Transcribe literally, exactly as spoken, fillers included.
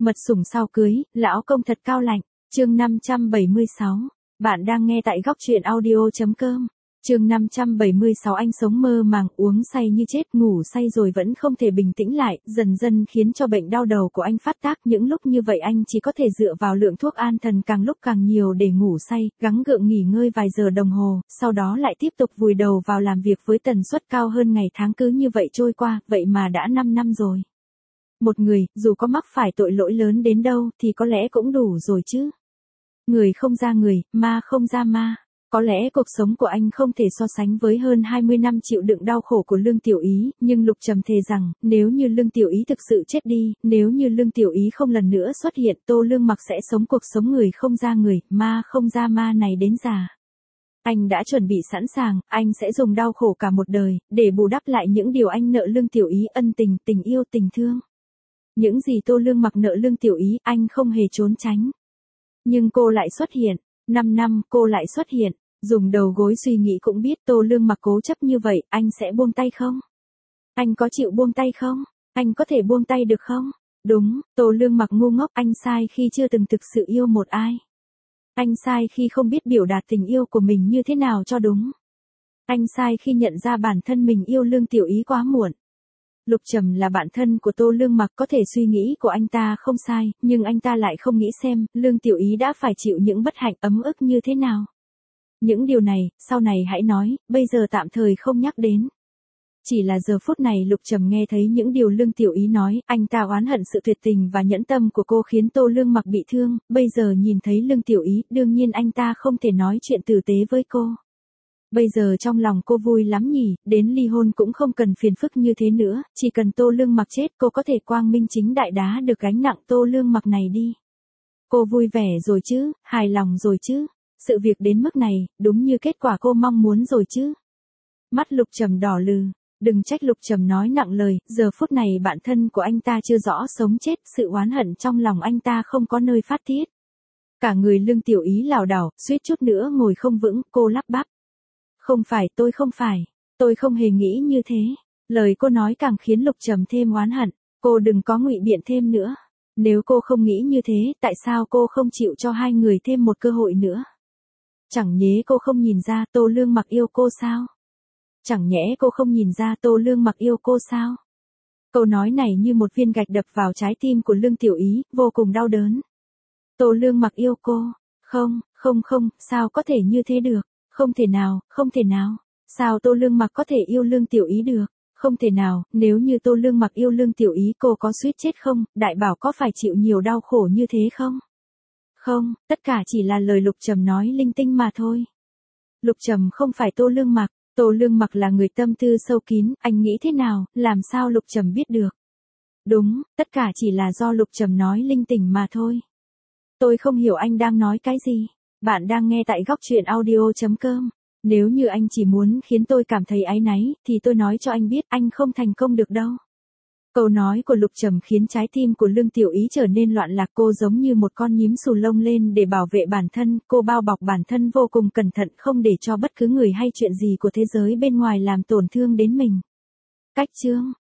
Mật sủng sau cưới, lão công thật cao lạnh. Chương năm trăm bảy mươi sáu. Bạn đang nghe tại góc truyện audio chấm com. Chương năm trăm bảy mươi sáu. Anh sống mơ màng, uống say như chết, ngủ say rồi vẫn không thể bình tĩnh lại, dần dần khiến cho bệnh đau đầu của anh phát tác. Những lúc như vậy anh chỉ có thể dựa vào lượng thuốc an thần càng lúc càng nhiều để ngủ say, gắng gượng nghỉ ngơi vài giờ đồng hồ, sau đó lại tiếp tục vùi đầu vào làm việc với tần suất cao hơn ngày tháng. Cứ như vậy trôi qua, vậy mà đã năm năm rồi. Một người, dù có mắc phải tội lỗi lớn đến đâu, thì có lẽ cũng đủ rồi chứ. Người không ra người, ma không ra ma. Có lẽ cuộc sống của anh không thể so sánh với hơn hai mươi năm chịu đựng đau khổ của Lương Tiểu Ý, nhưng Lục Trầm thề rằng, nếu như Lương Tiểu Ý thực sự chết đi, nếu như Lương Tiểu Ý không lần nữa xuất hiện, Tô Lương Mặc sẽ sống cuộc sống người không ra người, ma không ra ma này đến già. Anh đã chuẩn bị sẵn sàng, anh sẽ dùng đau khổ cả một đời, để bù đắp lại những điều anh nợ Lương Tiểu Ý: ân tình, tình yêu, tình thương. Những gì Tô Lương Mặc nợ Lương Tiểu Ý, anh không hề trốn tránh. Nhưng cô lại xuất hiện, năm năm, cô lại xuất hiện. Dùng đầu gối suy nghĩ cũng biết Tô Lương Mặc cố chấp như vậy, anh sẽ buông tay không? Anh có chịu buông tay không? Anh có thể buông tay được không? Đúng, Tô Lương Mặc ngu ngốc, anh sai khi chưa từng thực sự yêu một ai. Anh sai khi không biết biểu đạt tình yêu của mình như thế nào cho đúng. Anh sai khi nhận ra bản thân mình yêu Lương Tiểu Ý quá muộn. Lục Trầm là bạn thân của Tô Lương Mặc, có thể suy nghĩ của anh ta không sai, nhưng anh ta lại không nghĩ xem, Lương Tiểu Ý đã phải chịu những bất hạnh ấm ức như thế nào. Những điều này, sau này hãy nói, bây giờ tạm thời không nhắc đến. Chỉ là giờ phút này Lục Trầm nghe thấy những điều Lương Tiểu Ý nói, anh ta oán hận sự tuyệt tình và nhẫn tâm của cô khiến Tô Lương Mặc bị thương, bây giờ nhìn thấy Lương Tiểu Ý, đương nhiên anh ta không thể nói chuyện tử tế với cô. Bây giờ trong lòng cô vui lắm nhỉ, đến ly hôn cũng không cần phiền phức như thế nữa, chỉ cần Tô Lương Mặc chết cô có thể quang minh chính đại đá được gánh nặng Tô Lương Mặc này đi. Cô vui vẻ rồi chứ, hài lòng rồi chứ. Sự việc đến mức này, đúng như kết quả cô mong muốn rồi chứ. Mắt Lục Trầm đỏ lừ, đừng trách Lục Trầm nói nặng lời, giờ phút này bạn thân của anh ta chưa rõ sống chết, sự oán hận trong lòng anh ta không có nơi phát tiết. Cả người Lương Tiểu Ý lảo đảo, suýt chút nữa ngồi không vững, cô lắp bắp. Không phải, tôi không phải, tôi không hề nghĩ như thế. Lời cô nói càng khiến Lục Trầm thêm oán hận, cô đừng có ngụy biện thêm nữa. Nếu cô không nghĩ như thế, tại sao cô không chịu cho hai người thêm một cơ hội nữa? Chẳng nhẽ cô không nhìn ra Tô Lương Mặc yêu cô sao? Chẳng nhẽ cô không nhìn ra Tô Lương Mặc yêu cô sao? Câu nói này như một viên gạch đập vào trái tim của Lương Tiểu Ý, vô cùng đau đớn. Tô Lương Mặc yêu cô? Không, không không, sao có thể như thế được? Không thể nào, không thể nào. Sao Tô Lương Mặc có thể yêu Lương Tiểu Ý được? Không thể nào, nếu như Tô Lương Mặc yêu Lương Tiểu Ý cô có suýt chết không? Đại bảo có phải chịu nhiều đau khổ như thế không? Không, tất cả chỉ là lời Lục Trầm nói linh tinh mà thôi. Lục Trầm không phải Tô Lương Mặc, Tô Lương Mặc là người tâm tư sâu kín, anh nghĩ thế nào, làm sao Lục Trầm biết được? Đúng, tất cả chỉ là do Lục Trầm nói linh tinh mà thôi. Tôi không hiểu anh đang nói cái gì. Bạn đang nghe tại góc truyện audio chấm com. Nếu như anh chỉ muốn khiến tôi cảm thấy áy náy, thì tôi nói cho anh biết anh không thành công được đâu. Câu nói của Lục Trầm khiến trái tim của Lương Tiểu Ý trở nên loạn lạc, cô giống như một con nhím xù lông lên để bảo vệ bản thân, cô bao bọc bản thân vô cùng cẩn thận không để cho bất cứ người hay chuyện gì của thế giới bên ngoài làm tổn thương đến mình. Cách chương